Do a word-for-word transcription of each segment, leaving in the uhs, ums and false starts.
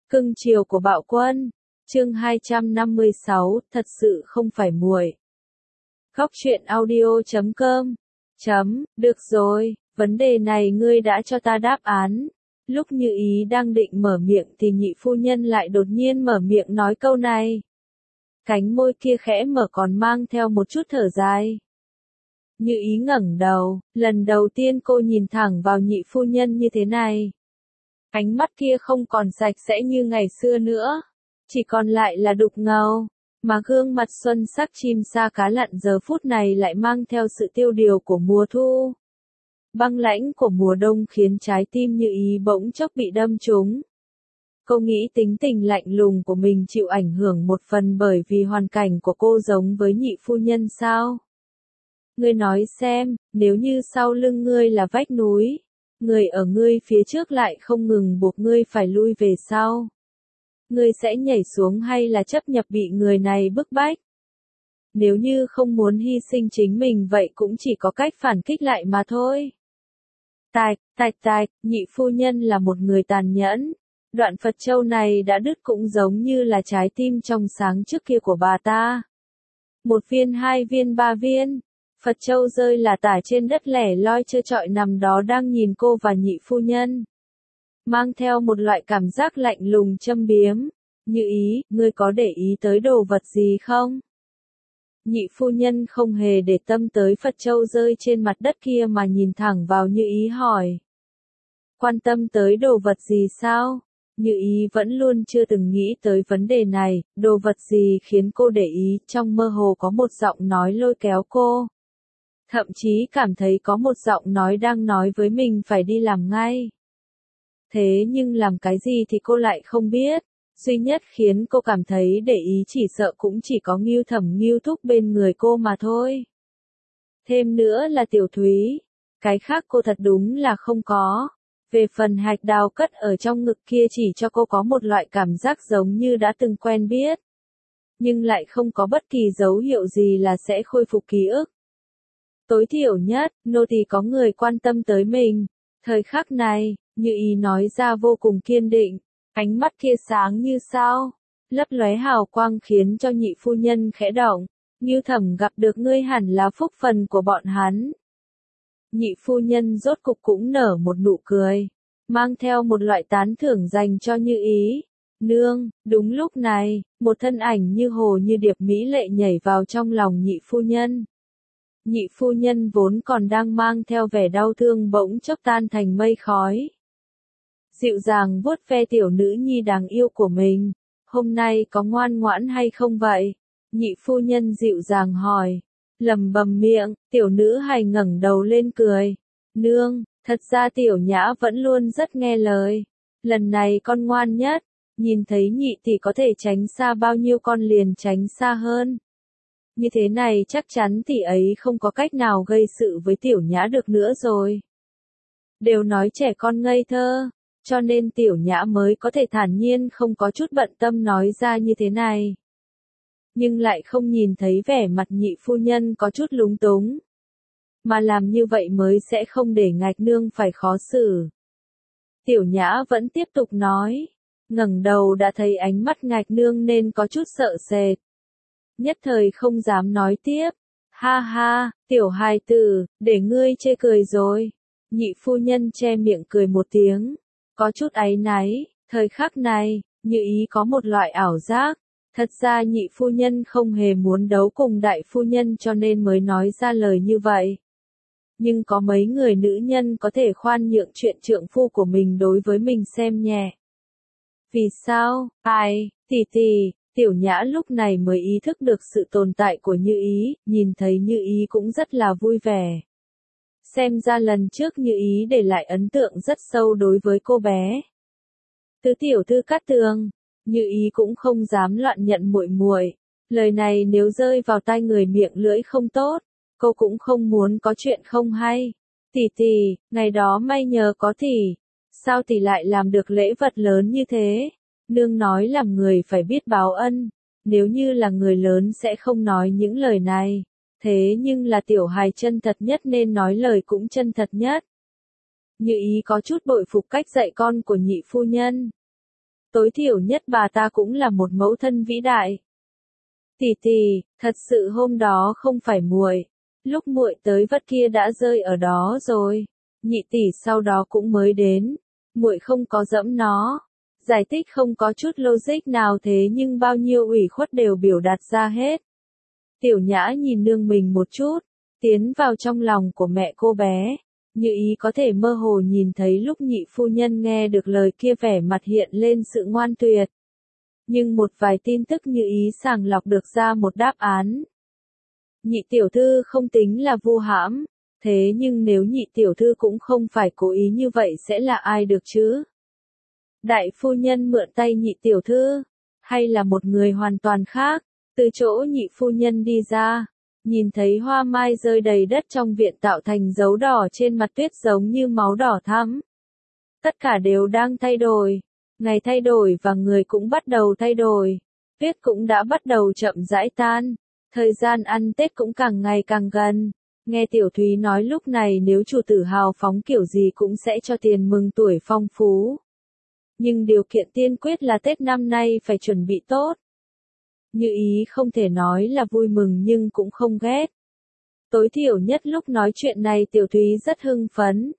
Cưng chiều của bạo quân. Chương hai trăm năm mươi sáu, thật sự không phải muội. Góc truyện audio chấm com. Chấm, được rồi, vấn đề này ngươi đã cho ta đáp án. Lúc Như Ý đang định mở miệng thì nhị phu nhân lại đột nhiên mở miệng nói câu này. Cánh môi kia khẽ mở còn mang theo một chút thở dài. Như Ý ngẩng đầu, lần đầu tiên cô nhìn thẳng vào nhị phu nhân như thế này. Ánh mắt kia không còn sạch sẽ như ngày xưa nữa, chỉ còn lại là đục ngầu, mà gương mặt xuân sắc chim sa cá lặn giờ phút này lại mang theo sự tiêu điều của mùa thu. Băng lãnh của mùa đông khiến trái tim Như Ý bỗng chốc bị đâm trúng. Cô nghĩ tính tình lạnh lùng của mình chịu ảnh hưởng một phần bởi vì hoàn cảnh của cô giống với nhị phu nhân sao? Ngươi nói xem, nếu như sau lưng ngươi là vách núi, người ở ngươi phía trước lại không ngừng buộc ngươi phải lui về sau, ngươi sẽ nhảy xuống hay là chấp nhận bị người này bức bách? Nếu như không muốn hy sinh chính mình vậy cũng chỉ có cách phản kích lại mà thôi. Tạch, tạch tạch, nhị phu nhân là một người tàn nhẫn. Đoạn Phật châu này đã đứt cũng giống như là trái tim trong sáng trước kia của bà ta. Một viên, hai viên, ba viên. Phật châu rơi là tả trên đất lẻ loi trơ trọi nằm đó đang nhìn cô và nhị phu nhân. Mang theo một loại cảm giác lạnh lùng châm biếm. Như Ý, ngươi có để ý tới đồ vật gì không? Nhị phu nhân không hề để tâm tới Phật châu rơi trên mặt đất kia mà nhìn thẳng vào Như Ý hỏi. Quan tâm tới đồ vật gì sao? Như Ý vẫn luôn chưa từng nghĩ tới vấn đề này, đồ vật gì khiến cô để ý, trong mơ hồ có một giọng nói lôi kéo cô. Thậm chí cảm thấy có một giọng nói đang nói với mình phải đi làm ngay. Thế nhưng làm cái gì thì cô lại không biết, duy nhất khiến cô cảm thấy để ý chỉ sợ cũng chỉ có Ngưu Thẩm Ngưu Thúc bên người cô mà thôi. Thêm nữa là Tiểu Thúy, cái khác cô thật đúng là không có. Về phần hạch đào cất ở trong ngực kia chỉ cho cô có một loại cảm giác giống như đã từng quen biết. Nhưng lại không có bất kỳ dấu hiệu gì là sẽ khôi phục ký ức. Tối thiểu nhất, nô tỳ có người quan tâm tới mình. Thời khắc này, Như Ý nói ra vô cùng kiên định, ánh mắt kia sáng như sao, lấp lóe hào quang khiến cho nhị phu nhân khẽ động. Ngưu Thẩm gặp được ngươi hẳn là phúc phần của bọn hắn. Nhị phu nhân rốt cục cũng nở một nụ cười, mang theo một loại tán thưởng dành cho Như Ý. Nương, đúng lúc này, một thân ảnh như hồ như điệp mỹ lệ nhảy vào trong lòng nhị phu nhân. Nhị phu nhân vốn còn đang mang theo vẻ đau thương bỗng chốc tan thành mây khói. Dịu dàng vuốt ve tiểu nữ nhi đáng yêu của mình, hôm nay có ngoan ngoãn hay không vậy? Nhị phu nhân dịu dàng hỏi. Lầm bầm miệng, tiểu nữ hài ngẩng đầu lên cười. Nương, thật ra tiểu nhã vẫn luôn rất nghe lời. Lần này con ngoan nhất, nhìn thấy nhị tỷ có thể tránh xa bao nhiêu con liền tránh xa hơn. Như thế này chắc chắn tỷ ấy không có cách nào gây sự với tiểu nhã được nữa rồi. Đều nói trẻ con ngây thơ, cho nên tiểu nhã mới có thể thản nhiên không có chút bận tâm nói ra như thế này. Nhưng lại không nhìn thấy vẻ mặt nhị phu nhân có chút lúng túng. Mà làm như vậy mới sẽ không để ngạch nương phải khó xử. Tiểu nhã vẫn tiếp tục nói. Ngẩng đầu đã thấy ánh mắt ngạch nương nên có chút sợ sệt. Nhất thời không dám nói tiếp. Ha ha, tiểu hài tử, để ngươi chê cười rồi. Nhị phu nhân che miệng cười một tiếng. Có chút áy náy, thời khắc này, Như Ý có một loại ảo giác. Thật ra nhị phu nhân không hề muốn đấu cùng đại phu nhân cho nên mới nói ra lời như vậy. Nhưng có mấy người nữ nhân có thể khoan nhượng chuyện trượng phu của mình đối với mình xem nhẹ. Vì sao? Ai, tỷ tỷ, tiểu nhã lúc này mới ý thức được sự tồn tại của Như Ý, nhìn thấy Như Ý cũng rất là vui vẻ. Xem ra lần trước Như Ý để lại ấn tượng rất sâu đối với cô bé. Tứ tiểu thư Cát Tường. Như Ý cũng không dám loạn nhận muội muội. Lời này nếu rơi vào tai người miệng lưỡi không tốt, cô cũng không muốn có chuyện không hay. Tỷ tỷ, ngày đó may nhờ có tỷ, sao tỷ lại làm được lễ vật lớn như thế? Nương nói làm người phải biết báo ân, nếu như là người lớn sẽ không nói những lời này. Thế nhưng là tiểu hài chân thật nhất nên nói lời cũng chân thật nhất. Như Ý có chút bội phục cách dạy con của nhị phu nhân. tối thiểu nhất bà ta cũng là một mẫu thân vĩ đại. Tỷ tỷ, thật sự hôm đó không phải muội, lúc muội tới vất kia đã rơi ở đó rồi. Nhị tỷ sau đó cũng mới đến, muội không có dẫm nó. Giải thích không có chút logic nào thế nhưng bao nhiêu ủy khuất đều biểu đạt ra hết. Tiểu Nhã nhìn nương mình một chút, tiến vào trong lòng của mẹ cô bé. Như ý có thể mơ hồ nhìn thấy lúc nhị phu nhân nghe được lời kia vẻ mặt hiện lên sự ngoan tuyệt. Nhưng một vài tin tức như ý sàng lọc được ra một đáp án. Nhị tiểu thư không tính là vu hãm, thế nhưng nếu nhị tiểu thư cũng không phải cố ý như vậy sẽ là ai được chứ? Đại phu nhân mượn tay nhị tiểu thư, hay là một người hoàn toàn khác? Từ chỗ nhị phu nhân đi ra, nhìn thấy hoa mai rơi đầy đất trong viện tạo thành dấu đỏ trên mặt tuyết giống như máu đỏ thắm. Tất cả đều đang thay đổi, ngày thay đổi và người cũng bắt đầu thay đổi. Tuyết cũng đã bắt đầu chậm rãi tan, thời gian ăn Tết cũng càng ngày càng gần. Nghe Tiểu Thúy nói lúc này nếu chủ tử hào phóng kiểu gì cũng sẽ cho tiền mừng tuổi phong phú. Nhưng điều kiện tiên quyết là Tết năm nay phải chuẩn bị tốt. Như ý không thể nói là vui mừng nhưng cũng không ghét. Tối thiểu nhất lúc nói chuyện này Tiểu Thúy rất hưng phấn.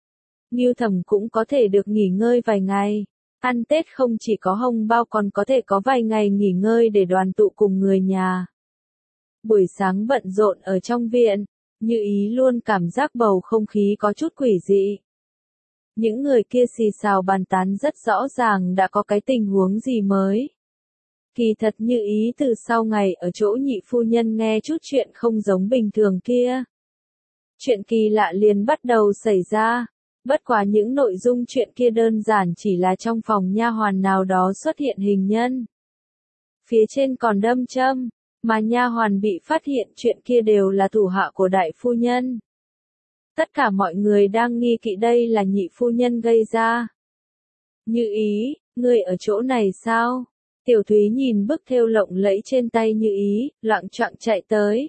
Ngưu Thẩm cũng có thể được nghỉ ngơi vài ngày. Ăn Tết không chỉ có hồng bao còn có thể có vài ngày nghỉ ngơi để đoàn tụ cùng người nhà. Buổi sáng bận rộn ở trong viện, Như ý luôn cảm giác bầu không khí có chút quỷ dị. Những người kia xì xào bàn tán rất rõ ràng đã có cái tình huống gì mới. Kỳ thật Như ý từ sau ngày ở chỗ nhị phu nhân nghe chút chuyện không giống bình thường kia. Chuyện kỳ lạ liền bắt đầu xảy ra. Bất quá những nội dung chuyện kia đơn giản chỉ là trong phòng nha hoàn nào đó xuất hiện hình nhân. Phía trên còn đâm châm, mà nha hoàn bị phát hiện chuyện kia đều là thủ hạ của đại phu nhân. Tất cả mọi người đang nghi kỵ đây là nhị phu nhân gây ra. Như ý, người ở chỗ này sao? Tiểu Thúy nhìn bức thêu lộng lẫy trên tay Như ý, loạng choạng chạy tới.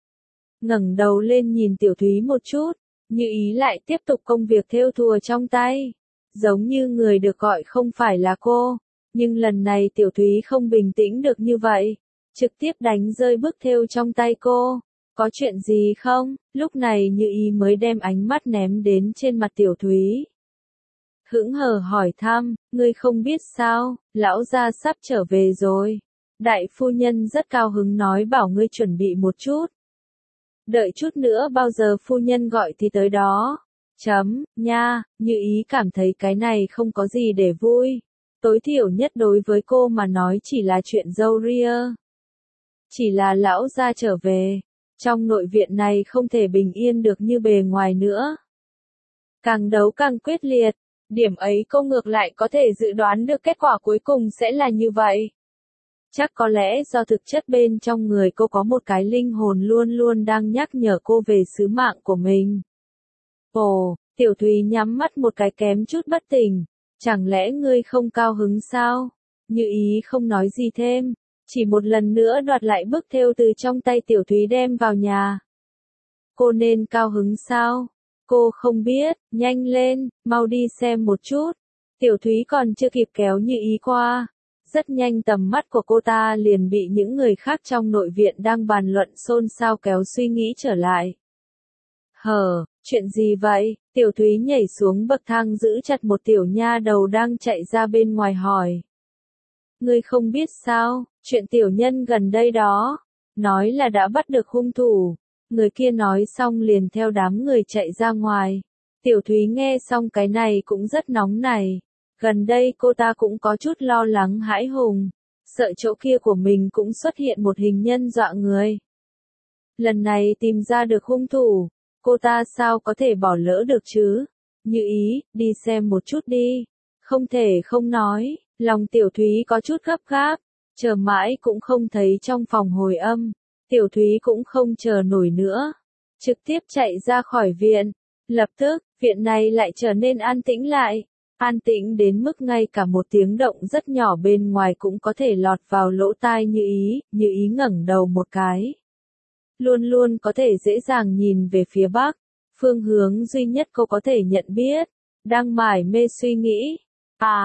Ngẩng đầu lên nhìn Tiểu Thúy một chút, Như ý lại tiếp tục công việc thêu thùa trong tay. Giống như người được gọi không phải là cô, nhưng lần này Tiểu Thúy không bình tĩnh được như vậy. Trực tiếp đánh rơi bức thêu trong tay cô. Có chuyện gì không? Lúc này Như ý mới đem ánh mắt ném đến trên mặt Tiểu Thúy. Hững hờ hỏi thăm, ngươi không biết sao, lão gia sắp trở về rồi. Đại phu nhân rất cao hứng nói bảo ngươi chuẩn bị một chút. Đợi chút nữa bao giờ phu nhân gọi thì tới đó. Chấm, nha, Như ý cảm thấy cái này không có gì để vui. Tối thiểu nhất đối với cô mà nói chỉ là chuyện dâu ria. Chỉ là lão gia trở về. Trong nội viện này không thể bình yên được như bề ngoài nữa. Càng đấu càng quyết liệt. Điểm ấy cô ngược lại có thể dự đoán được kết quả cuối cùng sẽ là như vậy. Chắc có lẽ do thực chất bên trong người cô có một cái linh hồn luôn luôn đang nhắc nhở cô về sứ mạng của mình. Ồ, Tiểu Thúy nhắm mắt một cái kém chút bất tỉnh. Chẳng lẽ ngươi không cao hứng sao? Như ý không nói gì thêm. Chỉ một lần nữa đoạt lại bức thêu từ trong tay Tiểu Thúy đem vào nhà. Cô nên cao hứng sao? Cô không biết, nhanh lên, mau đi xem một chút. Tiểu Thúy còn chưa kịp kéo Như ý qua. Rất nhanh tầm mắt của cô ta liền bị những người khác trong nội viện đang bàn luận xôn xao kéo suy nghĩ trở lại. Hờ, chuyện gì vậy? Tiểu Thúy nhảy xuống bậc thang giữ chặt một tiểu nha đầu đang chạy ra bên ngoài hỏi. Ngươi không biết sao, chuyện tiểu nhân gần đây đó. Nói là đã bắt được hung thủ. Người kia nói xong liền theo đám người chạy ra ngoài. Tiểu Thúy nghe xong cái này cũng rất nóng nảy. Gần đây cô ta cũng có chút lo lắng hãi hùng. Sợ chỗ kia của mình cũng xuất hiện một hình nhân dọa người. Lần này tìm ra được hung thủ. Cô ta sao có thể bỏ lỡ được chứ? Như ý, đi xem một chút đi. Không thể không nói. Lòng Tiểu Thúy có chút gấp gáp. Chờ mãi cũng không thấy trong phòng hồi âm. Tiểu Thúy cũng không chờ nổi nữa. Trực tiếp chạy ra khỏi viện. Lập tức, viện này lại trở nên an tĩnh lại. An tĩnh đến mức ngay cả một tiếng động rất nhỏ bên ngoài cũng có thể lọt vào lỗ tai Như ý. Như ý ngẩng đầu một cái. Luôn luôn có thể dễ dàng nhìn về phía bắc. Phương hướng duy nhất cô có thể nhận biết. Đang mải mê suy nghĩ. Á,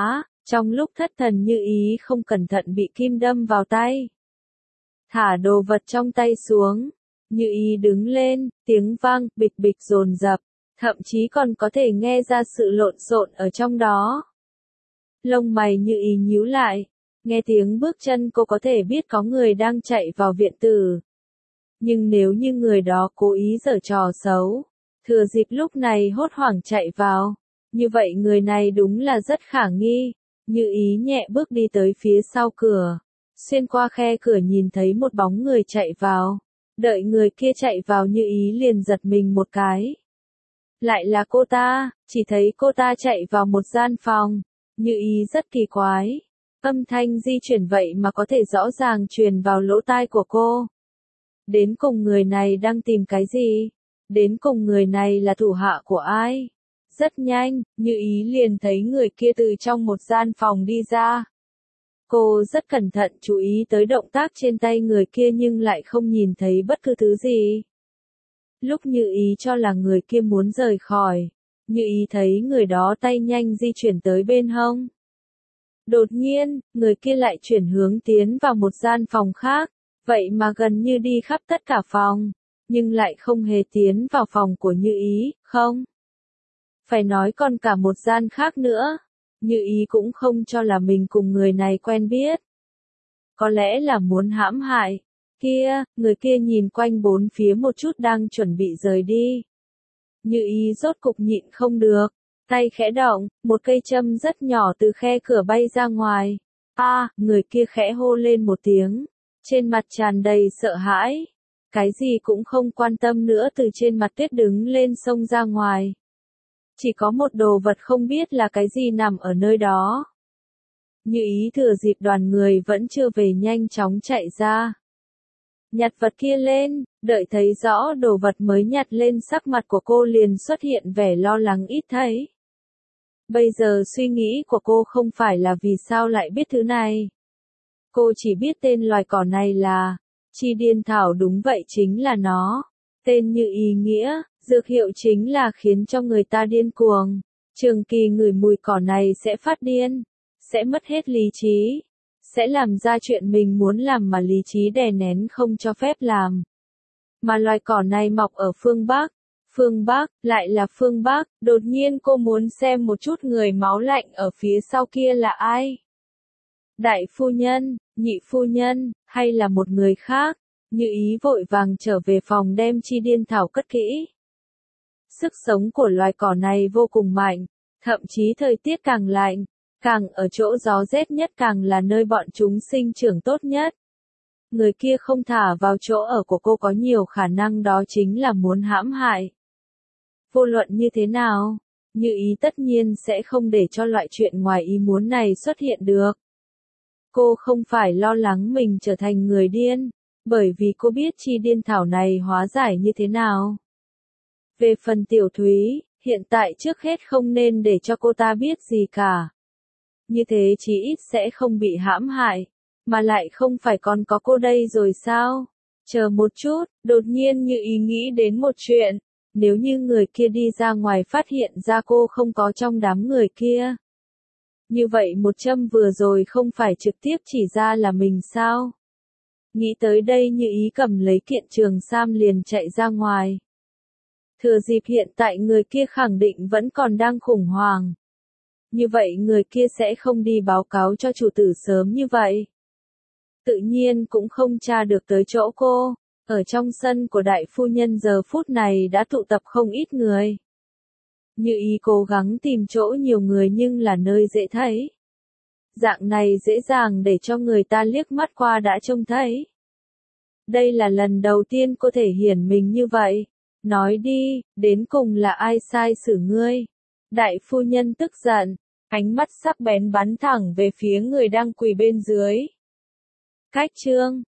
Trong lúc thất thần Như Ý không cẩn thận bị kim đâm vào tay. Thả đồ vật trong tay xuống. Như Ý đứng lên, tiếng vang bịch bịch dồn dập, thậm chí còn có thể nghe ra sự lộn xộn ở trong đó. Lông mày Như Ý nhíu lại, nghe tiếng bước chân cô có thể biết có người đang chạy vào viện tử. Nhưng nếu như người đó cố ý giở trò xấu, thừa dịp lúc này hốt hoảng chạy vào, như vậy người này đúng là rất khả nghi. Như Ý nhẹ bước đi tới phía sau cửa, xuyên qua khe cửa nhìn thấy một bóng người chạy vào. Đợi người kia chạy vào Như Ý liền giật mình một cái. Lại là cô ta, chỉ thấy cô ta chạy vào một gian phòng. Như Ý rất kỳ quái. Âm thanh di chuyển vậy mà có thể rõ ràng truyền vào lỗ tai của cô. Đến cùng người này đang tìm cái gì? Đến cùng người này là thủ hạ của ai? Rất nhanh, Như Ý liền thấy người kia từ trong một gian phòng đi ra. Cô rất cẩn thận chú ý tới động tác trên tay người kia nhưng lại không nhìn thấy bất cứ thứ gì. Lúc Như Ý cho là người kia muốn rời khỏi, Như Ý thấy người đó tay nhanh di chuyển tới bên hông. Đột nhiên, người kia lại chuyển hướng tiến vào một gian phòng khác, vậy mà gần như đi khắp tất cả phòng, nhưng lại không hề tiến vào phòng của Như Ý, không. Phải nói còn cả một gian khác nữa. Như Ý cũng không cho là mình cùng người này quen biết. Có lẽ là muốn hãm hại. Kia, người kia nhìn quanh bốn phía một chút đang chuẩn bị rời đi. Như Ý rốt cục nhịn không được. Tay khẽ động, một cây châm rất nhỏ từ khe cửa bay ra ngoài. A, à, người kia khẽ hô lên một tiếng. Trên mặt tràn đầy sợ hãi. Cái gì cũng không quan tâm nữa từ trên mặt tuyết đứng lên xông ra ngoài. Chỉ có một đồ vật không biết là cái gì nằm ở nơi đó. Như Ý thừa dịp đoàn người vẫn chưa về nhanh chóng chạy ra. Nhặt vật kia lên, đợi thấy rõ đồ vật mới nhặt lên sắc mặt của cô liền xuất hiện vẻ lo lắng ít thấy. Bây giờ suy nghĩ của cô không phải là vì sao lại biết thứ này. Cô chỉ biết tên loài cỏ này là chi điên thảo, đúng vậy chính là nó. Tên như ý nghĩa, dược hiệu chính là khiến cho người ta điên cuồng. Trường kỳ ngửi mùi cỏ này sẽ phát điên, sẽ mất hết lý trí, sẽ làm ra chuyện mình muốn làm mà lý trí đè nén không cho phép làm. Mà loài cỏ này mọc ở phương Bắc. Phương Bắc, lại là phương Bắc, đột nhiên cô muốn xem một chút người máu lạnh ở phía sau kia là ai. Đại phu nhân, nhị phu nhân, hay là một người khác. Như ý vội vàng trở về phòng đem chi điên thảo cất kỹ. Sức sống của loài cỏ này vô cùng mạnh, thậm chí thời tiết càng lạnh, càng ở chỗ gió rét nhất càng là nơi bọn chúng sinh trưởng tốt nhất. Người kia không thả vào chỗ ở của cô có nhiều khả năng đó chính là muốn hãm hại. Vô luận như thế nào, Như ý tất nhiên sẽ không để cho loại chuyện ngoài ý muốn này xuất hiện được. Cô không phải lo lắng mình trở thành người điên, bởi vì cô biết chi điên thảo này hóa giải như thế nào. Về phần Tiểu Thúy, hiện tại trước hết không nên để cho cô ta biết gì cả. Như thế chí ít sẽ không bị hãm hại, mà lại không phải còn có cô đây rồi sao? Chờ một chút, đột nhiên Như ý nghĩ đến một chuyện, nếu như người kia đi ra ngoài phát hiện ra cô không có trong đám người kia. Như vậy một châm vừa rồi không phải trực tiếp chỉ ra là mình sao? Nghĩ tới đây Như ý cầm lấy kiện trường sam liền chạy ra ngoài. Thừa dịp hiện tại người kia khẳng định vẫn còn đang khủng hoảng. Như vậy người kia sẽ không đi báo cáo cho chủ tử sớm như vậy. Tự nhiên cũng không tra được tới chỗ cô. Ở trong sân của đại phu nhân giờ phút này đã tụ tập không ít người. Như ý cố gắng tìm chỗ nhiều người nhưng là nơi dễ thấy. Dạng này dễ dàng để cho người ta liếc mắt qua đã trông thấy. Đây là lần đầu tiên cô thể hiện mình như vậy. Nói đi, đến cùng là ai sai xử ngươi? Đại phu nhân tức giận, ánh mắt sắc bén bắn thẳng về phía người đang quỳ bên dưới. Cách chương